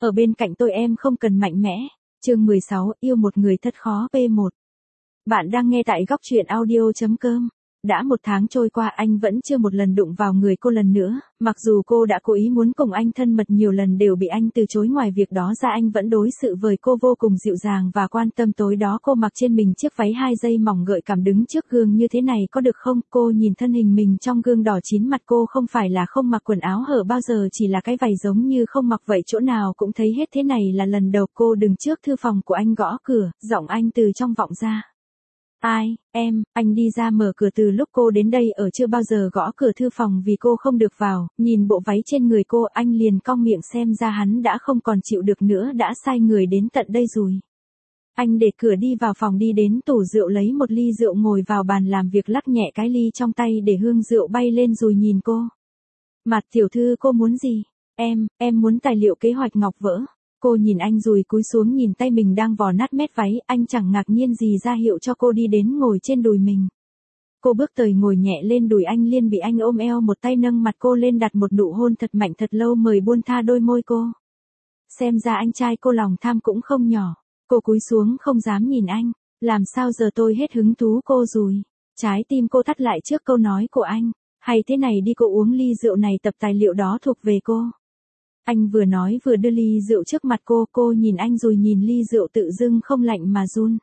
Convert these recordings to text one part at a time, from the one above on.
Ở bên cạnh tôi em không cần mạnh mẽ. Chương 16, yêu một người thật khó P1. Bạn đang nghe tại góc truyện audio.com. Đã 1 tháng trôi qua anh vẫn chưa một lần đụng vào người cô lần nữa, mặc dù cô đã cố ý muốn cùng anh thân mật nhiều lần đều bị anh từ chối. Ngoài việc đó ra anh vẫn đối xử với cô vô cùng dịu dàng và quan tâm. Tối đó cô mặc trên mình chiếc váy 2 dây mỏng gợi cảm đứng trước gương như thế này có được không? Cô nhìn thân hình mình trong gương đỏ chín mặt. Cô không phải là không mặc quần áo hở bao giờ, chỉ là cái váy giống như không mặc vậy, chỗ nào cũng thấy hết. Thế này là lần đầu cô đứng trước thư phòng của anh gõ cửa, giọng anh từ trong vọng ra. Ai, em, anh đi ra mở cửa. Từ lúc cô đến đây ở chưa bao giờ gõ cửa thư phòng vì cô không được vào. Nhìn bộ váy trên người cô anh liền cong miệng, xem ra hắn đã không còn chịu được nữa, đã sai người đến tận đây rồi. Anh để cửa đi vào phòng, đi đến tủ rượu lấy một ly rượu, ngồi vào bàn làm việc lắc nhẹ cái ly trong tay để hương rượu bay lên rồi nhìn cô. Mặt tiểu thư, cô muốn gì? Em muốn tài liệu kế hoạch ngọc vỡ. Cô nhìn anh rồi cúi xuống nhìn tay mình đang vò nát mét váy. Anh chẳng ngạc nhiên gì, ra hiệu cho cô đi đến ngồi trên đùi mình. Cô bước tới ngồi nhẹ lên đùi anh, liền bị anh ôm eo, một tay nâng mặt cô lên, đặt một nụ hôn thật mạnh thật lâu, mời buông tha đôi môi cô. Xem ra anh trai cô lòng tham cũng không nhỏ. Cô cúi xuống không dám nhìn anh. Làm sao giờ tôi hết hứng thú cô rồi. Trái tim cô thắt lại trước câu nói của anh. Hay thế này đi, cô uống ly rượu này, tập tài liệu đó thuộc về cô. Anh vừa nói vừa đưa ly rượu trước mặt cô nhìn anh rồi nhìn ly rượu tự dưng không lạnh mà run.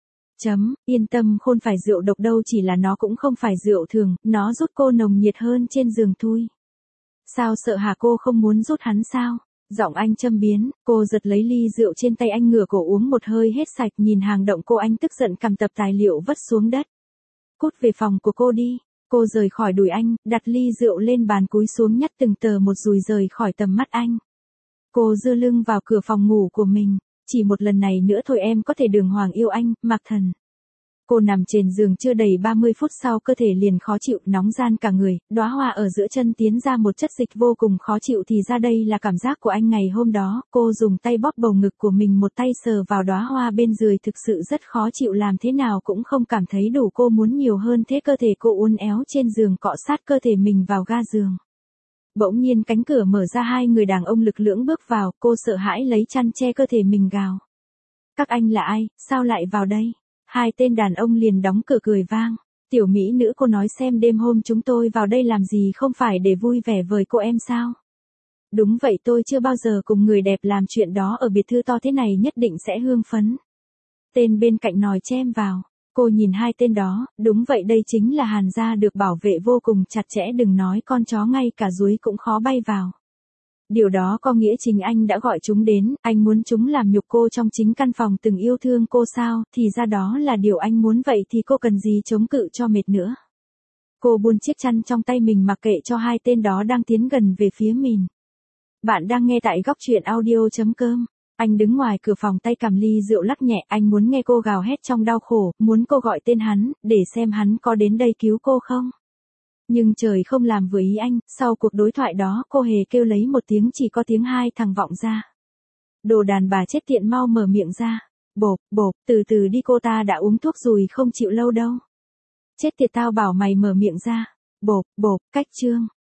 Yên tâm, không phải rượu độc đâu, chỉ là nó cũng không phải rượu thường, nó giúp cô nồng nhiệt hơn trên giường thôi. Sao sợ hả? Cô không muốn rút hắn sao? Giọng anh châm biếm. Cô giật lấy ly rượu trên tay anh, ngửa cổ uống một hơi hết sạch. Nhìn hàng động cô, anh tức giận cầm tập tài liệu vứt xuống đất. Cút về phòng của cô đi. Cô rời khỏi đùi anh, đặt ly rượu lên bàn, cúi xuống nhặt từng tờ một rồi rời khỏi tầm mắt anh. Cô dưa lưng vào cửa phòng ngủ của mình. Chỉ một lần này nữa thôi em có thể đường hoàng yêu anh, Mạc Thần. Cô nằm trên giường chưa đầy 30 phút sau cơ thể liền khó chịu, nóng ran cả người, đóa hoa ở giữa chân tiến ra một chất dịch vô cùng khó chịu. Thì ra đây là cảm giác của anh ngày hôm đó. Cô dùng tay bóp bầu ngực của mình, một tay sờ vào đóa hoa bên dưới, thực sự rất khó chịu, làm thế nào cũng không cảm thấy đủ. Cô muốn nhiều hơn thế. Cơ thể cô uốn éo trên giường, cọ sát cơ thể mình vào ga giường. Bỗng nhiên cánh cửa mở ra, 2 người đàn ông lực lưỡng bước vào. Cô sợ hãi lấy chăn che cơ thể mình, gào. Các anh là ai, sao lại vào đây? 2 tên đàn ông liền đóng cửa cười vang. Tiểu mỹ nữ, cô nói xem đêm hôm chúng tôi vào đây làm gì, không phải để vui vẻ với cô em sao? Đúng vậy, tôi chưa bao giờ cùng người đẹp làm chuyện đó, ở biệt thự to thế này nhất định sẽ hương phấn. Tên bên cạnh nói chen vào. Cô nhìn 2 tên đó, đúng vậy, đây chính là Hàn gia, được bảo vệ vô cùng chặt chẽ, đừng nói con chó, ngay cả ruối cũng khó bay vào. Điều đó có nghĩa chính anh đã gọi chúng đến, anh muốn chúng làm nhục cô trong chính căn phòng từng yêu thương cô sao? Thì ra đó là điều anh muốn, vậy thì cô cần gì chống cự cho mệt nữa. Cô buông chiếc chăn trong tay mình mặc kệ cho 2 tên đó đang tiến gần về phía mình. Bạn đang nghe tại góc truyện audio.com. Anh đứng ngoài cửa phòng, tay cầm ly rượu lắc nhẹ, anh muốn nghe cô gào hét trong đau khổ, muốn cô gọi tên hắn, để xem hắn có đến đây cứu cô không. Nhưng trời không làm vừa ý anh, sau cuộc đối thoại đó cô hề kêu lấy một tiếng, chỉ có tiếng 2 thằng vọng ra. Đồ đàn bà chết tiện, mau mở miệng ra. Bộp, từ từ đi, cô ta đã uống thuốc rồi, không chịu lâu đâu. Chết tiệt, tao bảo mày mở miệng ra. Bộp, cách chương.